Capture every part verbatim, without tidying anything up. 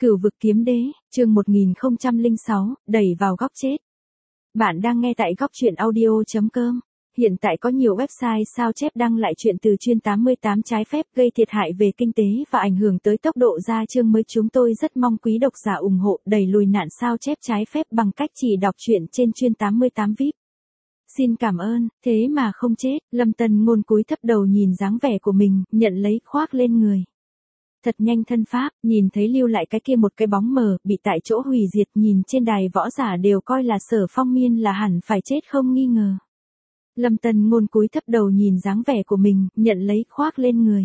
Cửu vực kiếm đế, chương một nghìn không trăm lẻ sáu, đẩy vào góc chết. Bạn đang nghe tại góc truyện audio chấm com. Hiện tại có nhiều website sao chép đăng lại chuyện từ chuyên tám mươi tám trái phép gây thiệt hại về kinh tế và ảnh hưởng tới tốc độ ra chương mới. Chúng tôi rất mong quý độc giả ủng hộ đẩy lùi nạn sao chép trái phép bằng cách chỉ đọc truyện trên chuyên tám mươi tám vi ai pi. Xin cảm ơn, thế mà không chết. Lâm Tân Ngôn cúi thấp đầu nhìn dáng vẻ của mình, nhận lấy khoác lên người. Thật nhanh thân pháp, nhìn thấy lưu lại cái kia một cái bóng mờ, bị tại chỗ hủy diệt, nhìn trên đài võ giả đều coi là Sở Phong Miên là hẳn phải chết không nghi ngờ. Lâm Tân Ngôn cúi thấp đầu nhìn dáng vẻ của mình, nhận lấy khoác lên người.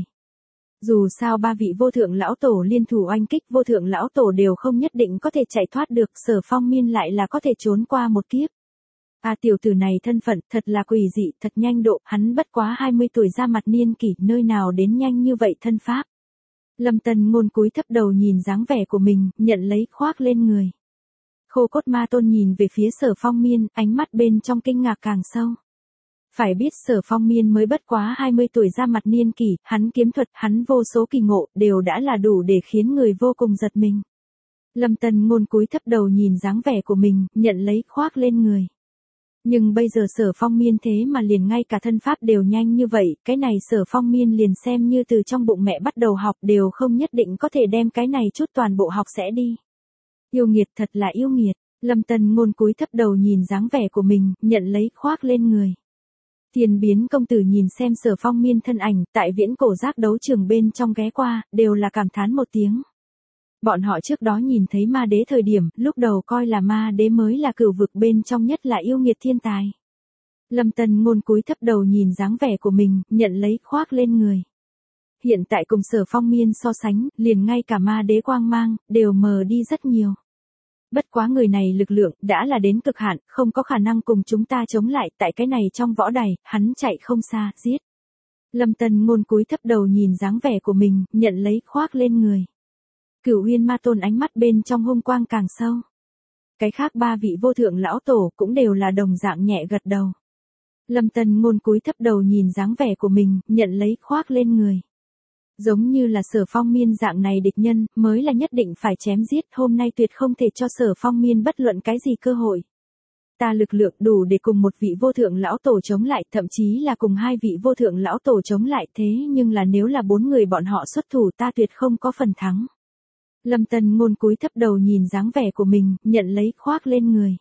Dù sao ba vị vô thượng lão tổ liên thủ oanh kích vô thượng lão tổ đều không nhất định có thể chạy thoát được, Sở Phong Miên lại là có thể trốn qua một kiếp. À, tiểu tử này thân phận thật là quỷ dị, thật nhanh độ, hắn bất quá hai mươi tuổi ra mặt niên kỷ, nơi nào đến nhanh như vậy thân pháp. Lâm Tân Ngôn cúi thấp đầu nhìn dáng vẻ của mình, nhận lấy khoác lên người. Khô Cốt Ma Tôn nhìn về phía Sở Phong Miên, ánh mắt bên trong kinh ngạc càng sâu. Phải biết Sở Phong Miên mới bất quá hai mươi tuổi ra mặt niên kỷ, hắn kiếm thuật, hắn vô số kỳ ngộ, đều đã là đủ để khiến người vô cùng giật mình. Lâm Tân Ngôn cúi thấp đầu nhìn dáng vẻ của mình, nhận lấy khoác lên người. Nhưng bây giờ Sở Phong Miên thế mà liền ngay cả thân pháp đều nhanh như vậy, cái này Sở Phong Miên liền xem như từ trong bụng mẹ bắt đầu học đều không nhất định có thể đem cái này chút toàn bộ học sẽ đi. Yêu nghiệt, thật là yêu nghiệt. Lâm Tân Ngôn cúi thấp đầu nhìn dáng vẻ của mình, nhận lấy khoác lên người. Tiền Biến công tử nhìn xem Sở Phong Miên thân ảnh tại viễn cổ giác đấu trường bên trong ghé qua, đều là cảm thán một tiếng. Bọn họ trước đó nhìn thấy ma đế thời điểm, lúc đầu coi là ma đế mới là cửu vực bên trong nhất là yêu nghiệt thiên tài. Lâm Tân Ngôn cúi thấp đầu nhìn dáng vẻ của mình, nhận lấy khoác lên người. Hiện tại cùng Sở Phong Miên so sánh, liền ngay cả ma đế quang mang, đều mờ đi rất nhiều. Bất quá người này lực lượng, đã là đến cực hạn, không có khả năng cùng chúng ta chống lại, tại cái này trong võ đài, hắn chạy không xa, giết. Lâm Tân Ngôn cúi thấp đầu nhìn dáng vẻ của mình, nhận lấy khoác lên người. Cửu Uyên Ma Tôn ánh mắt bên trong hung quang càng sâu. Cái khác ba vị vô thượng lão tổ cũng đều là đồng dạng nhẹ gật đầu. Lâm Tân Ngôn cúi thấp đầu nhìn dáng vẻ của mình, nhận lấy khoác lên người. Giống như là Sở Phong Miên dạng này địch nhân, mới là nhất định phải chém giết, hôm nay tuyệt không thể cho Sở Phong Miên bất luận cái gì cơ hội. Ta lực lượng đủ để cùng một vị vô thượng lão tổ chống lại, thậm chí là cùng hai vị vô thượng lão tổ chống lại, thế nhưng là nếu là bốn người bọn họ xuất thủ ta tuyệt không có phần thắng. Lâm Tân Ngôn cúi thấp đầu nhìn dáng vẻ của mình, nhận lấy khoác lên người.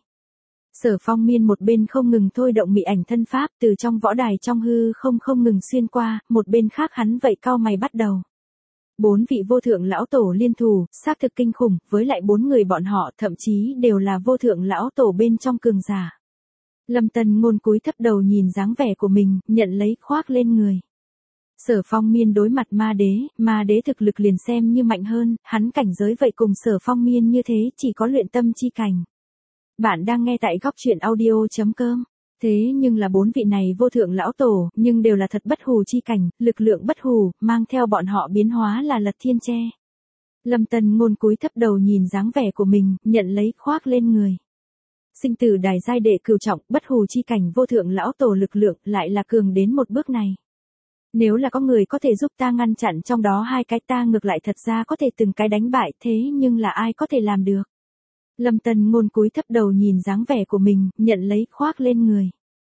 Sở Phong Miên một bên không ngừng thôi động mị ảnh thân pháp từ trong võ đài trong hư không không ngừng xuyên qua, một bên khác hắn vậy cau mày bắt đầu. Bốn vị vô thượng lão tổ liên thủ, xác thực kinh khủng, với lại bốn người bọn họ thậm chí đều là vô thượng lão tổ bên trong cường giả. Lâm Tân Ngôn cúi thấp đầu nhìn dáng vẻ của mình, nhận lấy khoác lên người. Sở Phong Miên đối mặt ma đế, ma đế thực lực liền xem như mạnh hơn, hắn cảnh giới vậy cùng Sở Phong Miên như thế chỉ có luyện tâm chi cảnh. Bạn đang nghe tại góc truyện audio chấm com. Thế nhưng là bốn vị này vô thượng lão tổ, nhưng đều là thật bất hù chi cảnh, lực lượng bất hù, mang theo bọn họ biến hóa là lật thiên tre. Lâm Tân Ngôn cúi thấp đầu nhìn dáng vẻ của mình, nhận lấy khoác lên người. Sinh tử đài giai đệ cửu trọng, bất hù chi cảnh vô thượng lão tổ lực lượng lại là cường đến một bước này. Nếu là có người có thể giúp ta ngăn chặn trong đó hai cái ta ngược lại thật ra có thể từng cái đánh bại, thế nhưng là ai có thể làm được. Lâm Tân Ngôn cúi thấp đầu nhìn dáng vẻ của mình, nhận lấy khoác lên người.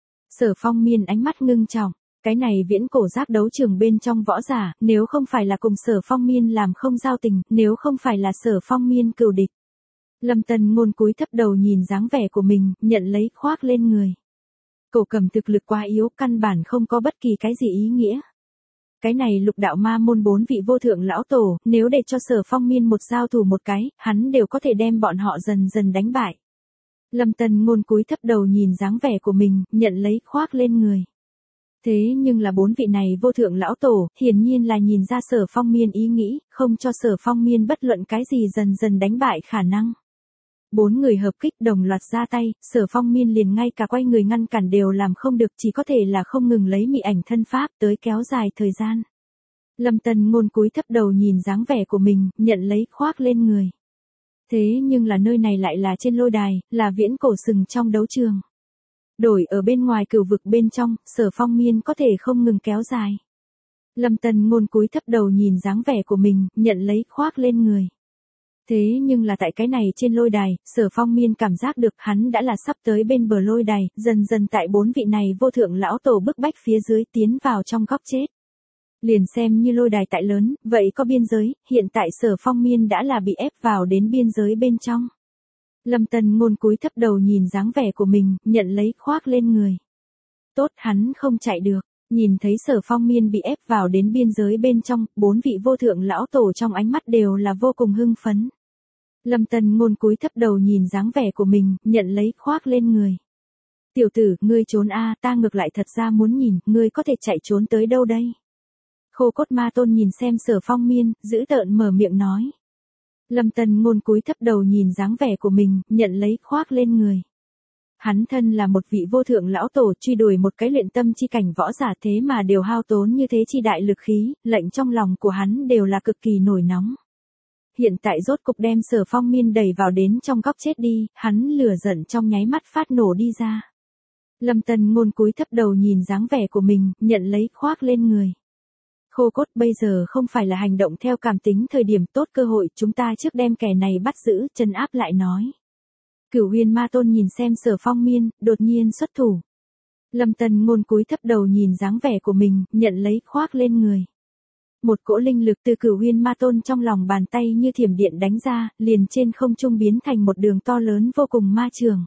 Sở Phong Miên ánh mắt ngưng trọng, cái này viễn cổ giác đấu trường bên trong võ giả, nếu không phải là cùng Sở Phong Miên làm không giao tình, nếu không phải là Sở Phong Miên cừu địch. Lâm Tân Ngôn cúi thấp đầu nhìn dáng vẻ của mình, nhận lấy khoác lên người. Cổ Cầm thực lực quá yếu, căn bản không có bất kỳ cái gì ý nghĩa. Cái này lục đạo ma môn bốn vị vô thượng lão tổ, nếu để cho Sở Phong Miên một giao thủ một cái, hắn đều có thể đem bọn họ dần dần đánh bại. Lâm Tân Ngôn cúi thấp đầu nhìn dáng vẻ của mình, nhận lấy khoác lên người. Thế nhưng là bốn vị này vô thượng lão tổ, hiển nhiên là nhìn ra Sở Phong Miên ý nghĩ, không cho Sở Phong Miên bất luận cái gì dần dần đánh bại khả năng. Bốn người hợp kích đồng loạt ra tay, Sở Phong Miên liền ngay cả quay người ngăn cản đều làm không được, chỉ có thể là không ngừng lấy mị ảnh thân pháp tới kéo dài thời gian. Lâm Tân Ngôn cúi thấp đầu nhìn dáng vẻ của mình, nhận lấy khoác lên người. Thế nhưng là nơi này lại là trên lôi đài, là viễn cổ sừng trong đấu trường. Đổi ở bên ngoài cửu vực bên trong, Sở Phong Miên có thể không ngừng kéo dài. Lâm Tân Ngôn cúi thấp đầu nhìn dáng vẻ của mình, nhận lấy khoác lên người. Thế nhưng là tại cái này trên lôi đài, Sở Phong Miên cảm giác được hắn đã là sắp tới bên bờ lôi đài, dần dần tại bốn vị này vô thượng lão tổ bức bách phía dưới tiến vào trong góc chết. Liền xem như lôi đài tại lớn, vậy có biên giới, hiện tại Sở Phong Miên đã là bị ép vào đến biên giới bên trong. Lâm Tân Ngôn cúi thấp đầu nhìn dáng vẻ của mình, nhận lấy khoác lên người. Tốt, hắn không chạy được. Nhìn thấy Sở Phong Miên bị ép vào đến biên giới bên trong, bốn vị vô thượng lão tổ trong ánh mắt đều là vô cùng hưng phấn. Lâm Tân Ngôn cúi thấp đầu nhìn dáng vẻ của mình, nhận lấy khoác lên người. Tiểu tử, ngươi trốn a, ta ngược lại thật ra muốn nhìn, ngươi có thể chạy trốn tới đâu đây? Khô Cốt Ma Tôn nhìn xem Sở Phong Miên, giữ tợn mở miệng nói. Lâm Tân Ngôn cúi thấp đầu nhìn dáng vẻ của mình, nhận lấy khoác lên người. Hắn thân là một vị vô thượng lão tổ truy đuổi một cái luyện tâm chi cảnh võ giả thế mà đều hao tốn như thế chi đại lực khí, lệnh trong lòng của hắn đều là cực kỳ nổi nóng. Hiện tại rốt cục đem Sở Phong Miên đẩy vào đến trong góc chết đi, hắn lửa giận trong nháy mắt phát nổ đi ra. Lâm Tân Ngôn cúi thấp đầu nhìn dáng vẻ của mình, nhận lấy khoác lên người. Khô Cốt, bây giờ không phải là hành động theo cảm tính thời điểm tốt cơ hội, chúng ta trước đem kẻ này bắt giữ, trấn áp lại nói. Cửu Huyền Ma Tôn nhìn xem Sở Phong Miên, đột nhiên xuất thủ. Lâm Tân Ngôn cúi thấp đầu nhìn dáng vẻ của mình, nhận lấy khoác lên người. Một cỗ linh lực từ Cửu Huyền Ma Tôn trong lòng bàn tay như thiểm điện đánh ra, liền trên không trung biến thành một đường to lớn vô cùng ma trường.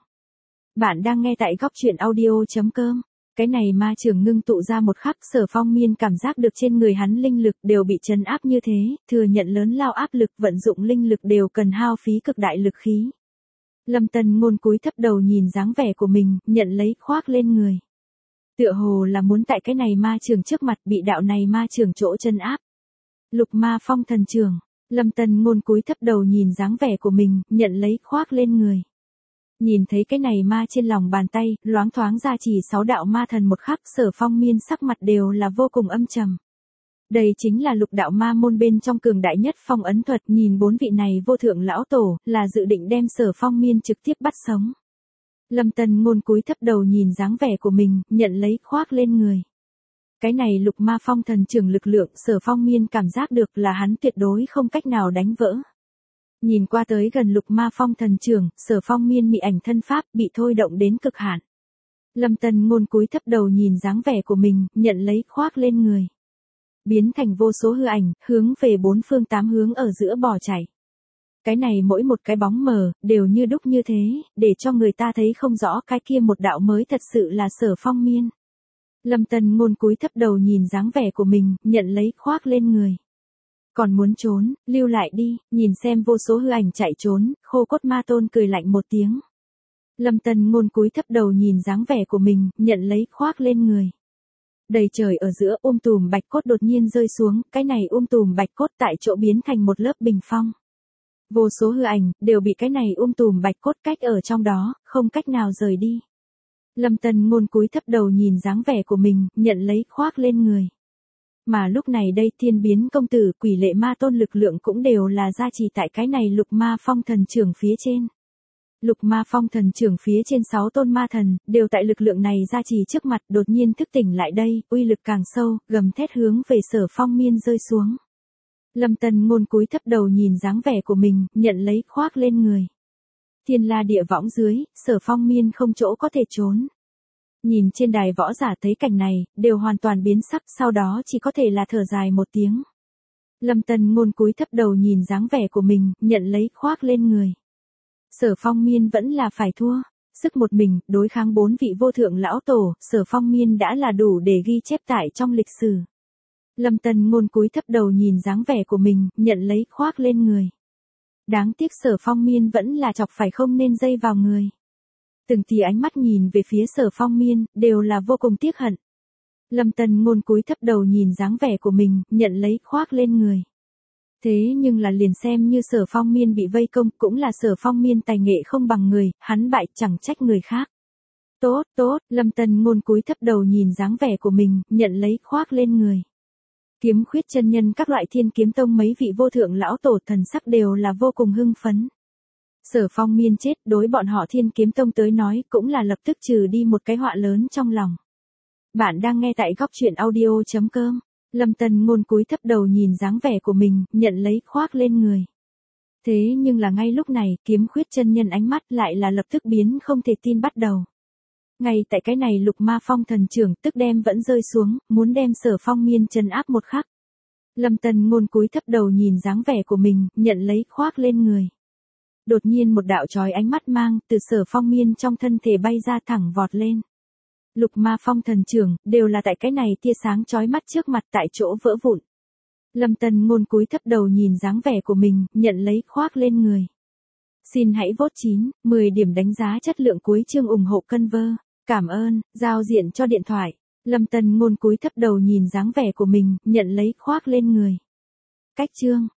Bạn đang nghe tại góc truyện audio chấm com. Cái này ma trường ngưng tụ ra một khắc, Sở Phong Miên cảm giác được trên người hắn linh lực đều bị trấn áp như thế, thừa nhận lớn lao áp lực, vận dụng linh lực đều cần hao phí cực đại lực khí. Lâm Tân Ngôn cúi thấp đầu nhìn dáng vẻ của mình, nhận lấy khoác lên người. Tựa hồ là muốn tại cái này ma trường trước mặt bị đạo này ma trường chỗ chân áp. Lục Ma Phong Thần Trường. Lâm Tân Ngôn cúi thấp đầu nhìn dáng vẻ của mình, nhận lấy khoác lên người. Nhìn thấy cái này ma trên lòng bàn tay, loáng thoáng ra chỉ sáu đạo ma thần một khắc, Sở Phong Miên sắc mặt đều là vô cùng âm trầm. Đây chính là lục đạo ma môn bên trong cường đại nhất phong ấn thuật, nhìn bốn vị này vô thượng lão tổ, là dự định đem Sở Phong Miên trực tiếp bắt sống. Lâm Tân Ngôn cúi thấp đầu nhìn dáng vẻ của mình, nhận lấy khoác lên người. Cái này lục ma phong thần trường lực lượng, Sở Phong Miên cảm giác được là hắn tuyệt đối không cách nào đánh vỡ. Nhìn qua tới gần lục ma phong thần trường, Sở Phong Miên mị ảnh thân pháp bị thôi động đến cực hạn. Lâm Tân Ngôn cúi thấp đầu nhìn dáng vẻ của mình, nhận lấy khoác lên người. Biến thành vô số hư ảnh, hướng về bốn phương tám hướng ở giữa bỏ chạy. Cái này mỗi một cái bóng mờ, đều như đúc như thế, để cho người ta thấy không rõ cái kia một đạo mới thật sự là Sở Phong Miên. Lâm Tân Ngôn cúi thấp đầu nhìn dáng vẻ của mình, nhận lấy khoác lên người. Còn muốn trốn, lưu lại đi, nhìn xem vô số hư ảnh chạy trốn, Khô Cốt Ma Tôn cười lạnh một tiếng. Lâm Tân Ngôn cúi thấp đầu nhìn dáng vẻ của mình, nhận lấy khoác lên người. Đầy trời ở giữa um tùm bạch cốt đột nhiên rơi xuống, cái này um tùm bạch cốt tại chỗ biến thành một lớp bình phong. Vô số hư ảnh, đều bị cái này um tùm bạch cốt cách ở trong đó, không cách nào rời đi. Lâm Tân Ngôn cúi thấp đầu nhìn dáng vẻ của mình, nhận lấy khoác lên người. Mà lúc này đây Thiên Biến Công Tử, Quỷ Lệ Ma Tôn lực lượng cũng đều là gia trì tại cái này lục ma phong thần trưởng phía trên. Lục ma phong thần trưởng phía trên sáu tôn ma thần, đều tại lực lượng này gia trì trước mặt đột nhiên thức tỉnh lại đây, uy lực càng sâu, gầm thét hướng về Sở Phong Miên rơi xuống. Lâm Tân Ngôn cúi thấp đầu nhìn dáng vẻ của mình, nhận lấy khoác lên người. Thiên La Địa Võng dưới, Sở Phong Miên không chỗ có thể trốn. Nhìn trên đài võ giả thấy cảnh này, đều hoàn toàn biến sắc, sau đó chỉ có thể là thở dài một tiếng. Lâm Tân Ngôn cúi thấp đầu nhìn dáng vẻ của mình, nhận lấy khoác lên người. Sở Phong Miên vẫn là phải thua, sức một mình, đối kháng bốn vị vô thượng lão tổ, Sở Phong Miên đã là đủ để ghi chép tại trong lịch sử. Lâm Tân Ngôn cúi thấp đầu nhìn dáng vẻ của mình, nhận lấy khoác lên người. Đáng tiếc Sở Phong Miên vẫn là chọc phải không nên dây vào người. Từng tia ánh mắt nhìn về phía Sở Phong Miên, đều là vô cùng tiếc hận. Lâm Tân Ngôn cúi thấp đầu nhìn dáng vẻ của mình, nhận lấy khoác lên người. Thế nhưng là liền xem như Sở Phong Miên bị vây công, cũng là Sở Phong Miên tài nghệ không bằng người, hắn bại chẳng trách người khác. Tốt, tốt, Lâm Tân Ngôn cúi thấp đầu nhìn dáng vẻ của mình, nhận lấy khoác lên người. Kiếm Khuyết chân nhân các loại Thiên Kiếm Tông mấy vị vô thượng lão tổ thần sắc đều là vô cùng hưng phấn. Sở Phong Miên chết, đối bọn họ Thiên Kiếm Tông tới nói, cũng là lập tức trừ đi một cái họa lớn trong lòng. Bạn đang nghe tại góc truyện audio chấm com. Lâm Tân Ngôn cúi thấp đầu nhìn dáng vẻ của mình, nhận lấy khoác lên người. Thế nhưng là ngay lúc này, Kiếm Khuyết chân nhân ánh mắt lại là lập tức biến không thể tin bắt đầu. Ngay tại cái này Lục Ma Phong thần trưởng tức đem vẫn rơi xuống, muốn đem Sở Phong Miên trấn áp một khắc. Lâm Tân Ngôn cúi thấp đầu nhìn dáng vẻ của mình, nhận lấy khoác lên người. Đột nhiên một đạo chói ánh mắt mang từ Sở Phong Miên trong thân thể bay ra thẳng vọt lên. Lục Ma Phong thần trưởng, đều là tại cái này tia sáng chói mắt trước mặt tại chỗ vỡ vụn. Lâm Tân Ngôn cúi thấp đầu nhìn dáng vẻ của mình, nhận lấy khoác lên người. Xin hãy vote chín, mười điểm đánh giá chất lượng cuối chương ủng hộ Conver. Cảm ơn, giao diện cho điện thoại. Lâm Tân Ngôn cúi thấp đầu nhìn dáng vẻ của mình, nhận lấy khoác lên người. Cách chương.